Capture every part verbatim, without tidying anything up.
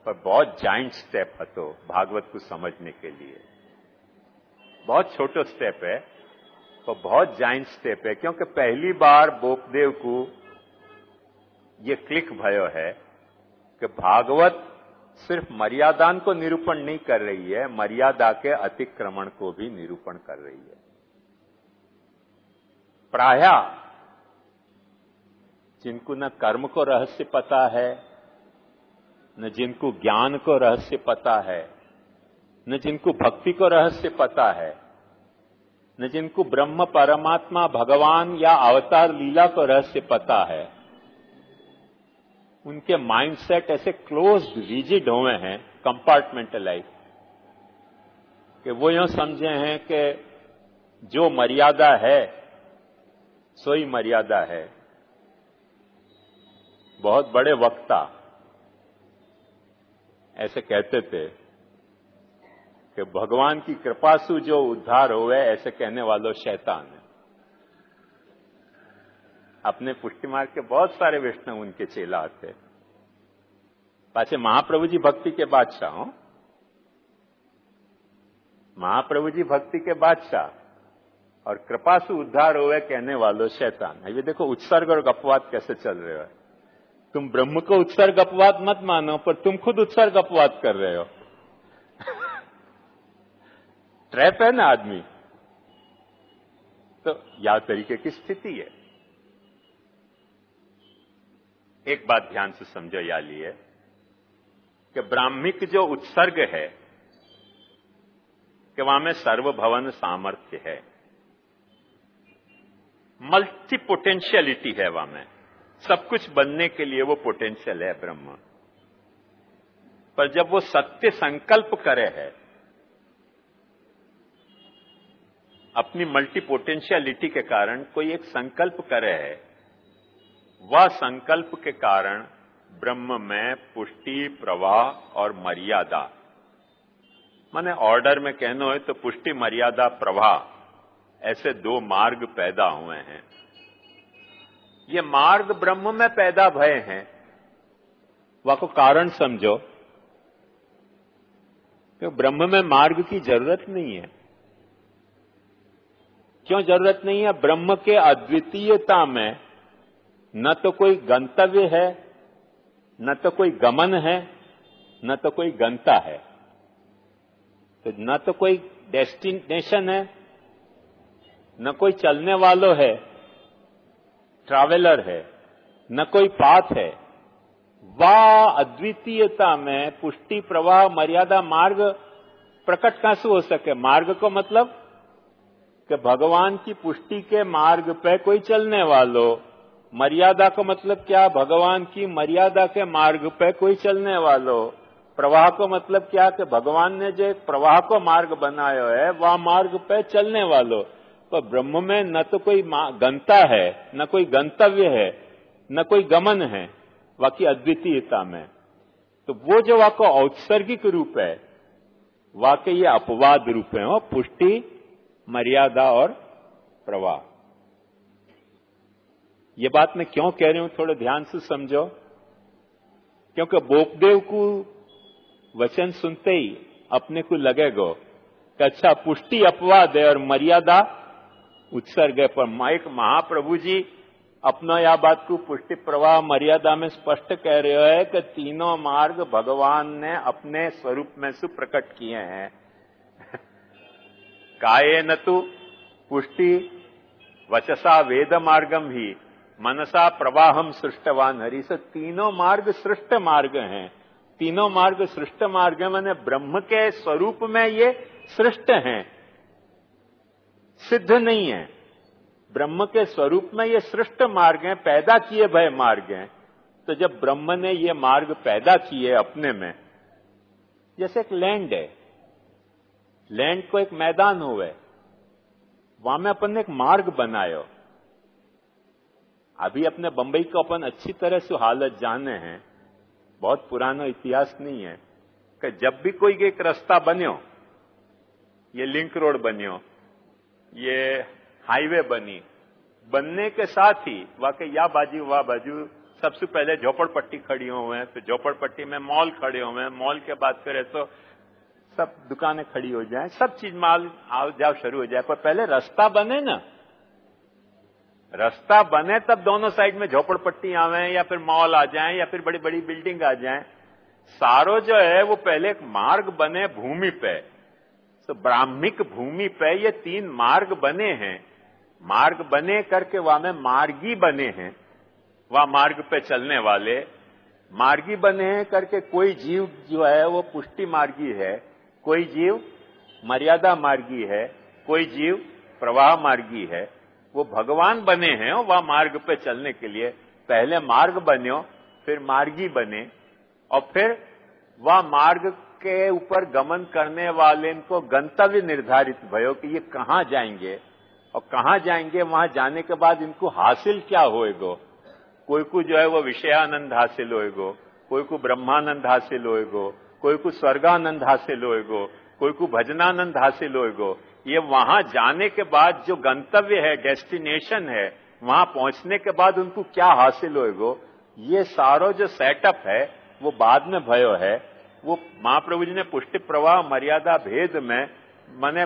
पर बहुत giant step હતો भागवत को समझने के लिए। बहुत छोटो स्टेप है पर बहुत जाइंट स्टेप है, क्योंकि पहली बार बोपदेव को ये क्लिक भयो है कि भागवत सिर्फ मर्यादान को निरूपण नहीं कर रही है, मर्यादा के अतिक्रमण को भी निरूपण कर रही है। प्राय जिनको न कर्म को रहस्य पता है, न जिनको ज्ञान को रहस्य पता है, न जिनको भक्ति को रहस्य पता है, न जिनको ब्रह्म परमात्मा भगवान या अवतार लीला को रहस्य पता है, उनके माइंडसेट ऐसे क्लोज्ड रिजिड हुए हैं, कंपार्टमेंटलाइज, कि वो यूं समझे हैं कि जो मर्यादा है सोई मर्यादा है। बहुत बड़े वक्ता ऐसे कहते थे कि भगवान की कृपा से जो उद्धार होवे, ऐसे कहने वालों शैतान है। अपने पुष्टि मार्ग के बहुत सारे वैष्णव उनके चेला थे। पाछे महाप्रभु जी भक्ति के बादशाह हो, महाप्रभु जी भक्ति के बादशाह और कृपा से उद्धार होवे कहने वालों शैतान है। ये देखो उत्सर्ग और अपवाद कैसे चल रहे हो। तुम ब्रह्म को उत्सर्ग अपवाद मत मानो, पर तुम खुद उत्सर्ग अपवाद कर रहे हो। ट्रैप है ना आदमी। तो यह तरीके की स्थिति है। एक बात ध्यान से समझो या लिए कि ब्राह्मिक जो उत्सर्ग है कि वहां में सर्वभवन सामर्थ्य है, मल्टी पोटेंशियलिटी है, वहां में सब कुछ बनने के लिए वो पोटेंशियल है ब्रह्म। पर जब वो सत्य संकल्प करे है अपनी मल्टी पोटेंशियलिटी के कारण, कोई एक संकल्प करे है, वह संकल्प के कारण ब्रह्म में पुष्टि, प्रवाह और मर्यादा, माने ऑर्डर में कहना हो तो पुष्टि, मर्यादा, प्रवाह, ऐसे दो मार्ग पैदा हुए हैं। ये मार्ग ब्रह्म में पैदा भय हैं, वह को कारण समझो कि ब्रह्म में मार्ग की जरूरत नहीं है। क्यों जरूरत नहीं है? ब्रह्म के अद्वितीयता में न तो कोई गंतव्य है, न तो कोई गमन है, न तो कोई गंता है। तो न तो कोई डेस्टिनेशन है, न कोई चलने वालों है, ट्रैवलर है, न कोई पाथ है। वह अद्वितीयता में पुष्टि, प्रवाह, मर्यादा, मार्ग प्रकट कैसे हो सके? मार्ग को मतलब कि भगवान की पुष्टि के मार्ग पे कोई चलने वालों, मर्यादा का मतलब क्या? भगवान की मर्यादा के मार्ग पे कोई चलने वालों। प्रवाह को मतलब क्या? कि भगवान ने जो एक प्रवाह को मार्ग बनाया है, वह मार्ग पे चलने वालों। तो ब्रह्म में न तो कोई गंता है, न कोई गंतव्य है, न कोई गमन है, वाकी अद्वितीयता में। तो वो जो वाको औत्सर्गिक रूप है, वाके ये अपवाद रूप है, पुष्टि, मर्यादा और प्रवाह। ये बात मैं क्यों कह रही हूं, थोड़े ध्यान से समझो। क्योंकि बोपदेव को वचन सुनते ही अपने को लगेगा कि अच्छा पुष्टि अपवाद है और मर्यादा उत्सर्ग है। पर एक महाप्रभु जी अपना यह बात को पुष्टि, प्रवाह, मर्यादा में स्पष्ट कह रहे हैं कि तीनों मार्ग भगवान ने अपने स्वरूप में से प्रकट किए हैं। काये न तु पुष्टि वचसा वेद मार्गम ही मनसा प्रवाहम सृष्टवान हरि। से तीनों मार्ग सृष्ट मार्ग हैं। तीनों मार्ग सृष्ट मार्ग है, माने ब्रह्म के स्वरूप में ये सृष्ट हैं, सिद्ध नहीं है। ब्रह्म के स्वरूप में ये सृष्ट मार्ग हैं, पैदा किए भय मार्ग हैं। तो जब ब्रह्म ने ये मार्ग पैदा किए अपने में, जैसे एक लैंड है, लैंड को एक मैदान हुए, वहां में अपन ने एक मार्ग बनायो। अभी अपने बंबई को अपन अच्छी तरह से हालत जाने हैं, बहुत पुराना इतिहास नहीं है, कि जब भी कोई एक रास्ता बन्यो, ये लिंक रोड बन्यो, ये हाईवे बनी, बनने के साथ ही वाकई या बाजू वाह बाजू सबसे पहले झोपड़पट्टी खड़ी हुए हैं, फिर झोपड़पट्टी में मॉल खड़े हुए हैं, मॉल के बाद करें तो सब दुकानें खड़ी हो जाएं, सब चीज माल आओ जाओ शुरू हो जाए। पर पहले रास्ता बने ना, रास्ता बने तब दोनों साइड में झोपड़पट्टी आवे या फिर मॉल आ जाएं या फिर बड़ी बड़ी बिल्डिंग आ जाएं। सारो जो है वो पहले एक मार्ग बने भूमि पे, तो ब्राह्मिक भूमि पे ये तीन मार्ग बने हैं। मार्ग बने करके वहां में मार्गी बने हैं, वह मार्ग पे चलने वाले मार्गी बने हैं करके कोई जीव जो है वो पुष्टि मार्गी है, कोई जीव मर्यादा मार्गी है, कोई जीव प्रवाह मार्गी है। वो भगवान बने हैं वह मार्ग पे चलने के लिए। पहले मार्ग बन्यो, फिर मार्गी बने, और फिर वह मार्ग के ऊपर गमन करने वाले को गंतव्य निर्धारित भयो कि ये कहां जाएंगे, और कहां जाएंगे वहां जाने के बाद इनको हासिल क्या होएगो। कोई को जो है वो विषयानंद हासिल होएगो, कोई को ब्रह्मानंद हासिल होएगो, कोई को स्वर्गानंद हासिल होएगो, कोई को भजनानंद हासिल होएगो। ये वहां जाने के बाद जो गंतव्य है, डेस्टिनेशन है, वहां पहुंचने के बाद उनको क्या हासिल होएगो, ये सारो जो सेटअप है वो बाद में भयो है। वो महाप्रभु जी ने पुष्टि प्रवाह मर्यादा भेद में मने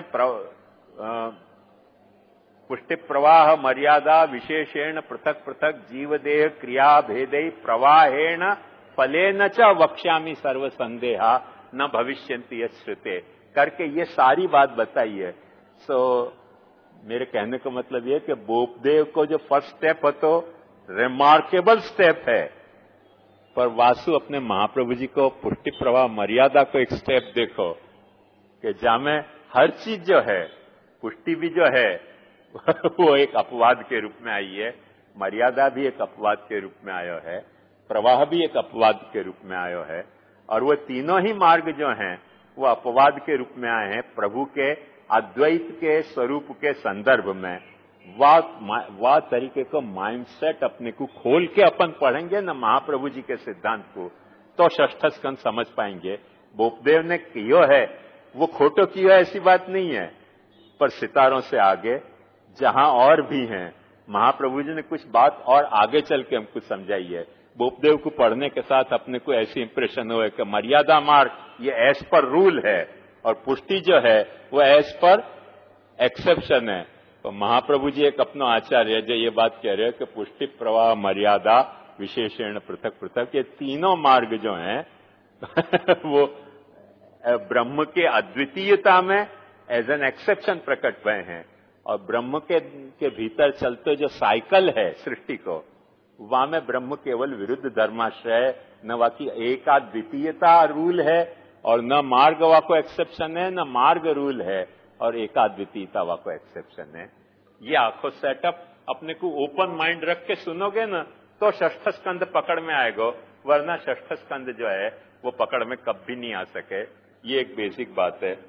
पुष्टि प्रवाह मर्यादा विशेषेण पृथक पृथक जीवदेह क्रिया भेदे प्रवाहेण फलेन च वक्ष्यामि सर्व संदेहा न भविष्यन्ति यश्रुते करके ये सारी बात बताई है। सो so, मेरे कहने का मतलब ये कि बोपदेव को जो फर्स्ट स्टेप है तो रिमार्केबल स्टेप है, पर वासु अपने महाप्रभु जी को पुष्टि प्रवाह मर्यादा को एक स्टेप देखो कि जामे हर चीज जो है, पुष्टि भी जो है वो एक अपवाद के रूप में आई है, मर्यादा भी एक अपवाद के रूप में आयो है, प्रवाह भी एक अपवाद के रूप में आयो है, और वो तीनों ही मार्ग जो हैं वो अपवाद के रूप में आए हैं प्रभु के अद्वैत के स्वरूप के संदर्भ में। वह वह तरीके को माइंडसेट अपने को खोल के अपन पढ़ेंगे ना महाप्रभु जी के सिद्धांत को, तो षष्ठ स्कंद समझ पाएंगे। बोपदेव ने कियो है वो खोटो कियो है ऐसी बात नहीं है, पर सितारों से आगे जहां और भी हैं, महाप्रभु जी ने कुछ बात और आगे चल के हमको समझाई है। बोपदेव को पढ़ने के साथ अपने को ऐसी इंप्रेशन हुए कि मर्यादा मार्ग ये एज पर रूल है और पुष्टि जो है वो एज पर एक्सेप्शन है। तो महाप्रभु जी एक अपना आचार्य जो ये बात कह रहे हैं कि पुष्टि प्रवाह मर्यादा विशेषण पृथक पृथक ये तीनों मार्ग जो हैं वो ब्रह्म के अद्वितीयता में एज एन एक्सेप्शन प्रकट हुए हैं, और ब्रह्म के, के भीतर चलते जो साइकिल है सृष्टि को, वहां में ब्रह्म केवल विरुद्ध धर्माश्रय न वाकी एकाद्वितीयता रूल है, और न मार्ग वा को एक्सेप्शन है, न मार्ग रूल है, और एकाद्वितीयता वा को एक्सेप्शन है। ये आखो सेटअप अपने को ओपन माइंड रख के सुनोगे ना तो षष्ठ स्कंद पकड़ में आएगो, वरना षष्ठ स्कंद जो है वो पकड़ में कभी नहीं आ सके। ये एक बेसिक बात है।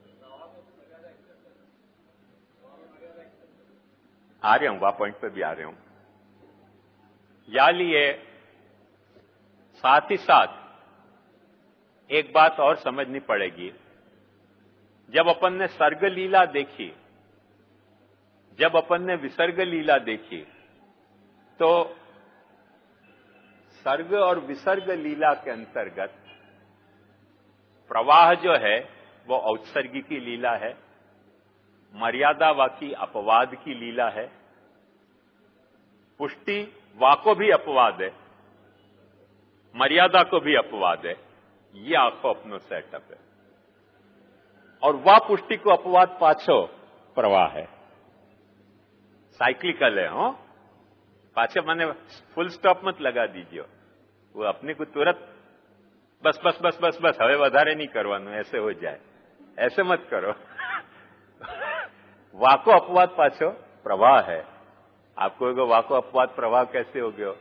आ रहे हूं, वहां पॉइंट पे भी आ रहे हूं। या लिए साथ ही साथ एक बात और समझनी पड़ेगी। जब अपन ने सर्ग लीला देखी, जब अपन ने विसर्ग लीला देखी, तो सर्ग और विसर्ग लीला के अंतर्गत प्रवाह जो है वो औत्सर्गिकी लीला है, मर्यादा वाकी अपवाद की लीला है, पुष्टि वाको भी अपवाद है, मर्यादा को भी अपवाद है। ये आखो अपनो सेटअप है, और वह पुष्टि को अपवाद पाछो प्रवाह है, साइक्लिकल है। हो पाछे मैंने फुल स्टॉप मत लगा दीजिए, वो अपने को तुरंत बस बस बस बस बस हवे वधारे नहीं करवानो, ऐसे हो जाए, ऐसे मत करो। वाको अपवाद पाछो प्रवाह है। आपको एगो वाको अपवाद प्रवाह कैसे हो गयो?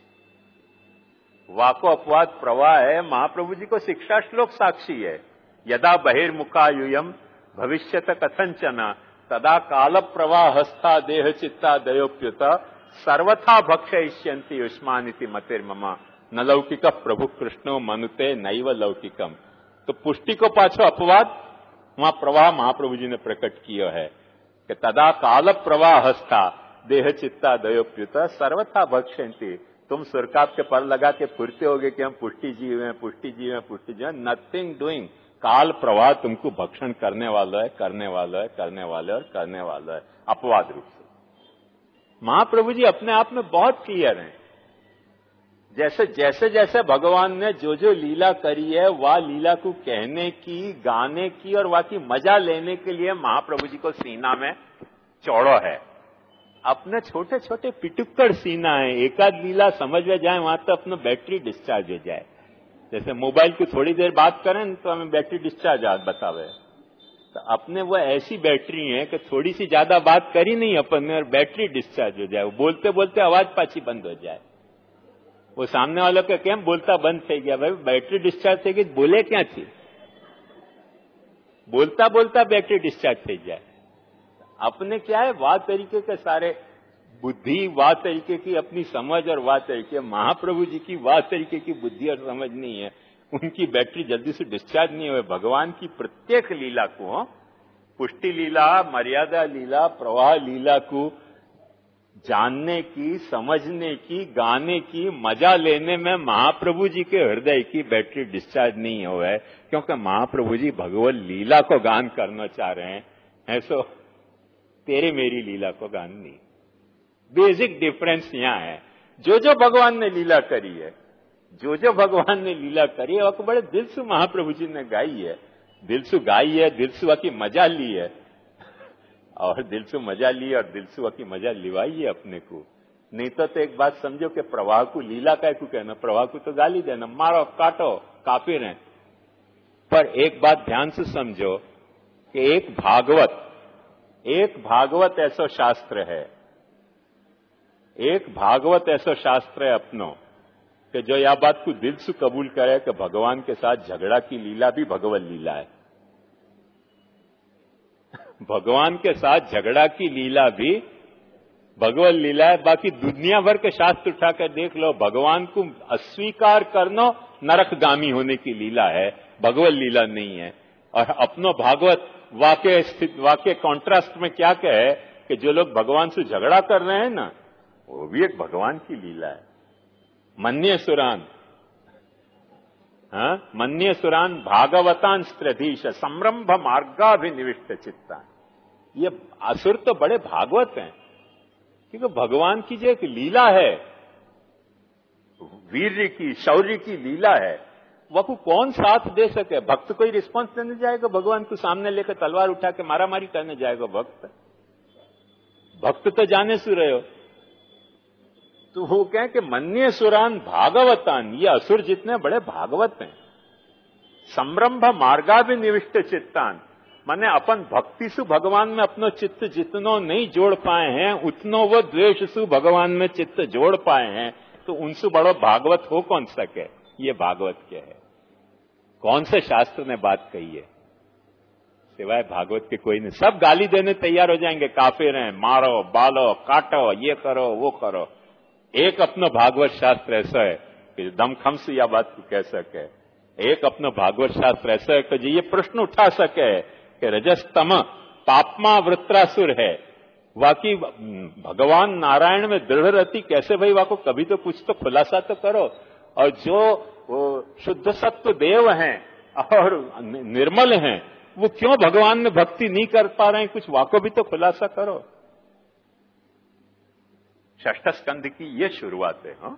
वाको अपवाद प्रवाह है, महाप्रभु जी को शिक्षा श्लोक साक्षी है। यदा बहिर्मुखायुयम भविष्यत कथंचन तदा काल प्रवाह हस्ता देह चित्ता दयोप्युत सर्वथा भक्षयिष्यन्ति युष्मानिति मतिर्ममा न लौकिक प्रभु कृष्णो मनुते नैव लौकिकम। तो पुष्टि को पाछो अपवाद, वहां प्रवाह महाप्रभु जी ने प्रकट किया है कि तदा काल प्रवाह हस्ता देह चित्ता दयोप्युत सर्वथा भक्षयन्ति तुम सुरकाप के पर लगा के फुरते होगे कि हम पुष्टि जीव हैं, पुष्टि जीव हैं, पुष्टि जीव हैं। Nothing doing. काल प्रवाह तुमको भक्षण करने वाला है, करने वाला है, करने वाला है और करने वाला है, अपवाद रूप से। महाप्रभु जी अपने आप में बहुत क्लियर हैं। जैसे जैसे जैसे भगवान ने जो जो लीला करी है, वह लीला को कहने की, गाने की और वह की मजा लेने के लिए महाप्रभु जी को सीना में चौड़ो है। अपने छोटे छोटे पिटुक्कड़ सीना है, एकाध लीला समझ में जाए वहां तो अपना बैटरी डिस्चार्ज हो जाए। जैसे मोबाइल को थोड़ी देर बात करें तो हमें बैटरी डिस्चार्ज आज बतावे, तो अपने वो ऐसी बैटरी है कि थोड़ी सी ज्यादा बात करी नहीं अपन ने और बैटरी डिस्चार्ज हो जाए। बोलते बोलते आवाज पाछी बंद हो जाए। वो सामने वालों का केम बोलता बंद થઈ ગયા भाई, बैटरी डिस्चार्ज થઈ गई, बोले क्या थी? बोलता बोलता बैटरी डिस्चार्ज થઈ जाए। अपने क्या है, वाह तरीके के सारे बुद्धि, वाह तरीके की अपनी समझ और वाह तरीके, महाप्रभु जी की वाह तरीके की बुद्धि और समझ नहीं है। उनकी बैटरी जल्दी से डिस्चार्ज नहीं हुए। भगवान की प्रत्येक लीला को, पुष्टि लीला, मर्यादा लीला, प्रवाह लीला को जानने की, समझने की, गाने की, मजा लेने में महाप्रभु जी के हृदय की बैटरी डिस्चार्ज नहीं हुआ है, क्योंकि महाप्रभु जी भगवत लीला को गान करना चाह रहे हैं। ऐसो तेरे मेरी लीला को गान नहीं। बेसिक डिफरेंस यहां है। जो जो भगवान ने लीला करी है, जो जो भगवान ने लीला करी है, वो बड़े दिल से महाप्रभु जी ने गाई है, दिल से गाई है, दिल से की मजा ली है, और दिल से मजा ली और दिल से की मजा लिवाई है अपने को। नहीं तो, तो एक बात समझो कि प्रवाह को लीला का को कहना, प्रवाह को तो गाली देना, मारो काटो, काफिर हैं। पर एक बात ध्यान से समझो कि एक भागवत, एक भागवत ऐसा शास्त्र है, एक भागवत ऐसा शास्त्र है अपनो कि जो यह बात को दिल से कबूल करे कि भगवान के साथ झगड़ा की लीला भी भगवत लीला है। भगवान के साथ झगड़ा की लीला भी भगवत लीला है। बाकी दुनिया भर के शास्त्र उठाकर देख लो, भगवान को अस्वीकार करना नरकगामी होने की लीला है, भगवत लीला नहीं है। और अपनो भागवत वाक्य स्थित वाक्य कॉन्ट्रास्ट में क्या कहे कि जो लोग भगवान से झगड़ा कर रहे हैं ना, वो भी एक भगवान की लीला है। मन्य सुरान, हाँ, मन्य सुरान भागवतान स्त्रधीश संरंभ मार्गाभिनिविष्ट चित्ता। ये असुर तो बड़े भागवत हैं, क्योंकि भगवान की जो एक लीला है, वीर्य की, शौर्य की लीला है, वह को कौन साथ दे सके? भक्त कोई रिस्पॉन्स देने जाएगा भगवान को सामने लेकर तलवार उठा के मारामारी करने जाएगा भक्त? भक्त तो जाने से रहे हो। तो वो कहें कि मन्य सुरान भागवतान, ये असुर जितने बड़े भागवत हैं। संरंभ मार्गाभिनिविष्ट चित्तान, माने अपन भक्ति से भगवान में अपनो चित्त जितनो नहीं जोड़ पाए हैं, उतनो वो द्वेष से भगवान में चित्त जोड़ पाए हैं। तो उनसे बड़ो भागवत हो कौन सके? ये भागवत क्या है? कौन से शास्त्र ने बात कही है सिवाय भागवत के? कोई नहीं। सब गाली देने तैयार हो जाएंगे, काफिर हैं, मारो, बालो, काटो, ये करो, वो करो। एक अपना भागवत शास्त्र ऐसा है कि दमखम से यह बात को कह सके। एक अपना भागवत शास्त्र ऐसा है कि जो ये प्रश्न उठा सके कि रजस्तम पापमा वृत्रासुर है, वाकई भगवान नारायण में दृढ़ रहती कैसे भाई? वाको कभी तो कुछ तो खुलासा तो करो। और जो वो शुद्ध सत्व देव हैं और निर्मल हैं, वो क्यों भगवान में भक्ति नहीं कर पा रहे हैं? कुछ वाको भी तो खुलासा करो। षष्ठ स्कंद की ये शुरुआत है। हाँ,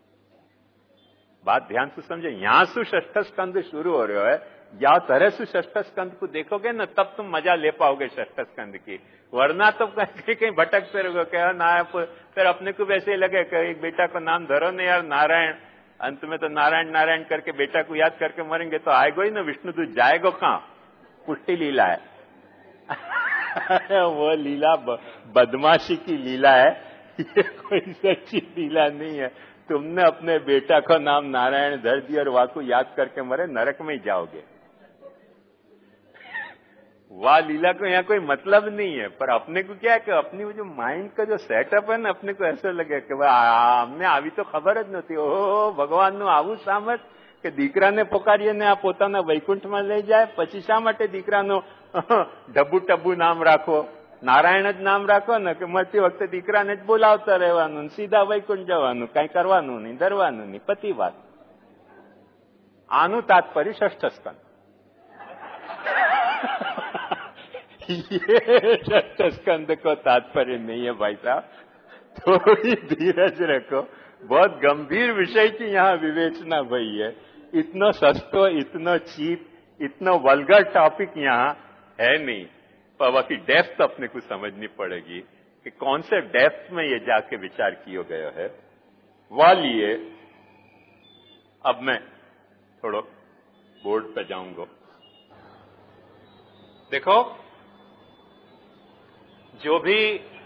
बात ध्यान से समझे। यहां से षष्ठ स्कंद शुरू हो रहा है, या तरह से षष्ठ स्कंद को देखोगे ना, तब तुम मजा ले पाओगे षष्ठ स्कंद की। वरना तो कहीं कहीं भटकते रहोगे, क्या ना, फिर अपने को वैसे ही लगे कि एक बेटा को नाम धरो ना यार नारायण, अंत में तो नारायण नारायण करके बेटा को याद करके मरेंगे तो आएगो ही ना विष्णु, तू जाएगो कहां? पुष्टि लीला है। वो लीला बदमाशी की लीला है, ये कोई सच्ची लीला नहीं है। तुमने अपने बेटा का नाम नारायण धर दिया और वाह को याद करके मरे, नरक में ही जाओगे। वाह लीला को यहाँ कोई मतलब नहीं है। पर अपने को क्या है कि अपनी वो जो माइंड का जो सेटअप है ना, अपने को ऐसा लगे कि हमने આવી તો ખબર જ નથી। ઓહો, ભગવાનનું આવું સામર્થ કે દીકરાને પોકારીને આ પોતાના વૈકુંઠમાં લઈ જાય, પછી શા માટે દીકરાનો ડબ્બુ ટબ્બુ નામ રાખો? નારાયણ જ નામ રાખો ને કે મળતી વખતે દીકરાને જ બોલાવતા રહેવાનું, સીધા વૈકુંઠ જવાનું, કઈ કરવાનું નહીં, ધરવાનું નહીં, પતિ વાત. આનું તાત્પર્ય ષષ્ઠ સ્કંદ. ये षष्ठ स्कंद को तात्पर्य नहीं है भाई साहब, थोड़ी धीरज रखो. बहुत गंभीर विषय की यहाँ विवेचना भई है. इतना सस्तो, इतना चीप, इतना वल्गर टॉपिक यहाँ है नहीं. पर की डेप्थ अपने को समझनी पड़ेगी कि कौन से डेप्थ में ये जाके विचार किया गया है. वालिए अब मैं थोड़ा बोर्ड पे जाऊंगा. देखो, जो भी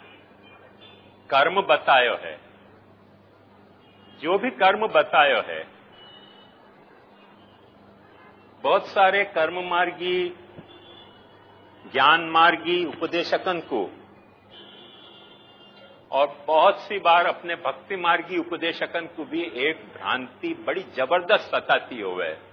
कर्म बतायो है, जो भी कर्म बतायो है, बहुत सारे कर्म मार्गी, ज्ञान मार्गी उपदेशकन को और बहुत सी बार अपने भक्ति मार्गी उपदेशकन को भी एक भ्रांति बड़ी जबरदस्त सताती होवे.